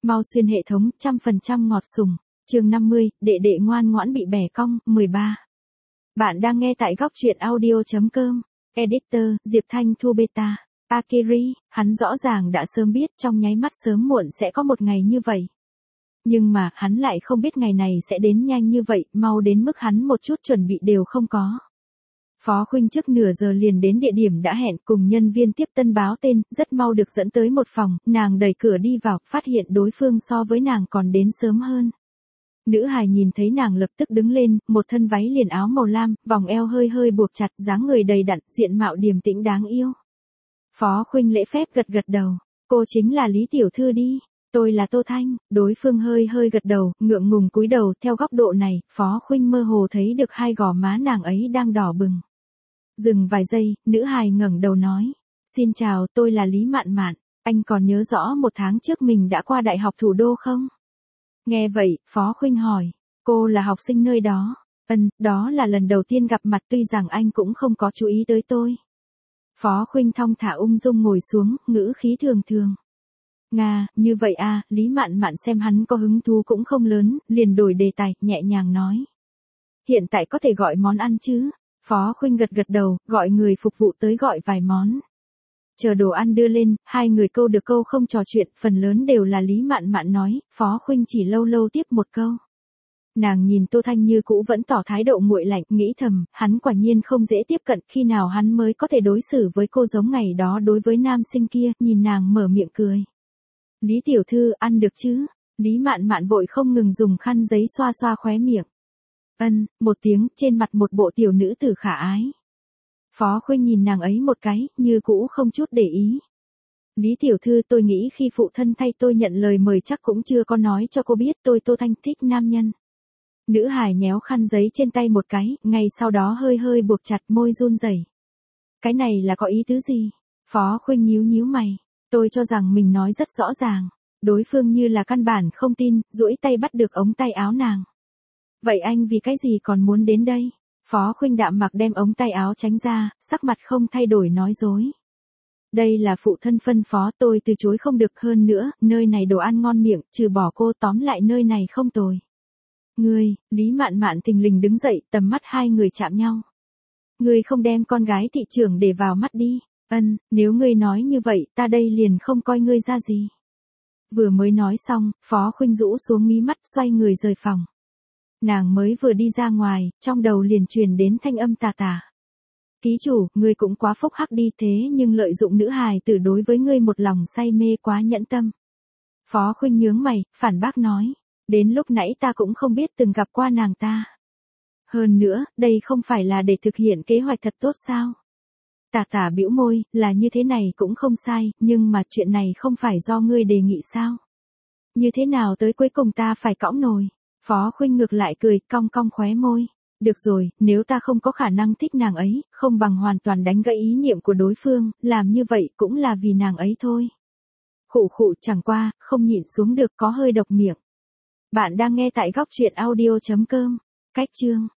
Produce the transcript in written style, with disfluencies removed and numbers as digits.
Mau xuyên hệ thống, 100% ngọt sùng. Chương 50, đệ đệ ngoan ngoãn bị bẻ cong, 13. Bạn đang nghe tại góc truyện audio.com. Editor, Diệp Thanh Thu Beta. Akiri, hắn rõ ràng đã sớm biết trong nháy mắt sớm muộn sẽ có một ngày như vậy. Nhưng mà, hắn lại không biết ngày này sẽ đến nhanh như vậy, mau đến mức hắn một chút chuẩn bị đều không có. Phó Khuynh trước nửa giờ liền đến địa điểm đã hẹn cùng nhân viên tiếp tân báo tên, rất mau được dẫn tới một phòng, nàng đẩy cửa đi vào, phát hiện đối phương so với nàng còn đến sớm hơn. Nữ hài nhìn thấy nàng lập tức đứng lên, một thân váy liền áo màu lam, vòng eo hơi hơi buộc chặt, dáng người đầy đặn, diện mạo điềm tĩnh đáng yêu. Phó Khuynh lễ phép gật gật đầu, cô chính là Lý tiểu thư đi, tôi là Tô Thanh, đối phương hơi hơi gật đầu, ngượng ngùng cúi đầu, theo góc độ này, Phó Khuynh mơ hồ thấy được hai gò má nàng ấy đang đỏ bừng. Dừng vài giây, nữ hài ngẩng đầu nói, xin chào, tôi là Lý Mạn Mạn, anh còn nhớ rõ một tháng trước mình đã qua đại học thủ đô không? Nghe vậy, Phó Khuynh hỏi, cô là học sinh nơi đó? Đó là lần đầu tiên gặp mặt tuy rằng anh cũng không có chú ý tới tôi. Phó Khuynh thong thả ung dung ngồi xuống, ngữ khí thường thường. Nga, như vậy à, Lý Mạn Mạn xem hắn có hứng thú cũng không lớn, liền đổi đề tài, nhẹ nhàng nói. Hiện tại có thể gọi món ăn chứ? Phó Khuynh gật gật đầu, gọi người phục vụ tới gọi vài món. Chờ đồ ăn đưa lên, hai người câu được câu không trò chuyện, phần lớn đều là Lý Mạn Mạn nói, Phó Khuynh chỉ lâu lâu tiếp một câu. Nàng nhìn Tô Thanh như cũ vẫn tỏ thái độ nguội lạnh, nghĩ thầm, hắn quả nhiên không dễ tiếp cận, khi nào hắn mới có thể đối xử với cô giống ngày đó đối với nam sinh kia, nhìn nàng mở miệng cười. Lý tiểu thư, ăn được chứ? Lý Mạn Mạn vội không ngừng dùng khăn giấy xoa xoa khóe miệng. Một tiếng, trên mặt một bộ tiểu nữ tử khả ái. Phó Khuynh nhìn nàng ấy một cái, như cũ không chút để ý. Lý tiểu thư, tôi nghĩ khi phụ thân thay tôi nhận lời mời chắc cũng chưa có nói cho cô biết tôi Tô Thanh thích nam nhân. Nữ hài nhéo khăn giấy trên tay một cái, ngay sau đó hơi hơi buộc chặt môi run rẩy. Cái này là có ý tứ gì? Phó Khuynh nhíu nhíu mày. Tôi cho rằng mình nói rất rõ ràng. Đối phương như là căn bản không tin, duỗi tay bắt được ống tay áo nàng. Vậy anh vì cái gì còn muốn đến đây? Phó Khuynh đạm mặc đem ống tay áo tránh ra, sắc mặt không thay đổi nói dối. Đây là phụ thân phân phó, tôi từ chối không được, hơn nữa, nơi này đồ ăn ngon miệng, trừ bỏ cô, tóm lại nơi này không tồi. Ngươi, Lý Mạn Mạn thình lình đứng dậy, tầm mắt hai người chạm nhau. Ngươi không đem con gái thị trưởng để vào mắt đi. Nếu ngươi nói như vậy, ta đây liền không coi ngươi ra gì. Vừa mới nói xong, Phó Khuynh rũ xuống mí mắt, xoay người rời phòng. Nàng mới vừa đi ra ngoài, trong đầu liền truyền đến thanh âm tà tà. Ký chủ, ngươi cũng quá phúc hắc đi, thế nhưng lợi dụng nữ hài tử đối với ngươi một lòng say mê quá nhẫn tâm. Phó Khuynh nhướng mày, phản bác nói. Đến lúc nãy ta cũng không biết từng gặp qua nàng ta. Hơn nữa, đây không phải là để thực hiện kế hoạch thật tốt sao? Tà tà bĩu môi, là như thế này cũng không sai, nhưng mà chuyện này không phải do ngươi đề nghị sao? Như thế nào tới cuối cùng ta phải cõng nồi? Phó Khuynh ngược lại cười, cong cong khóe môi. Được rồi, nếu ta không có khả năng thích nàng ấy, không bằng hoàn toàn đánh gãy ý niệm của đối phương, làm như vậy cũng là vì nàng ấy thôi. Khụ khụ, chẳng qua, không nhịn xuống được, có hơi độc miệng. Bạn đang nghe tại góc truyện audio.com. Cách chương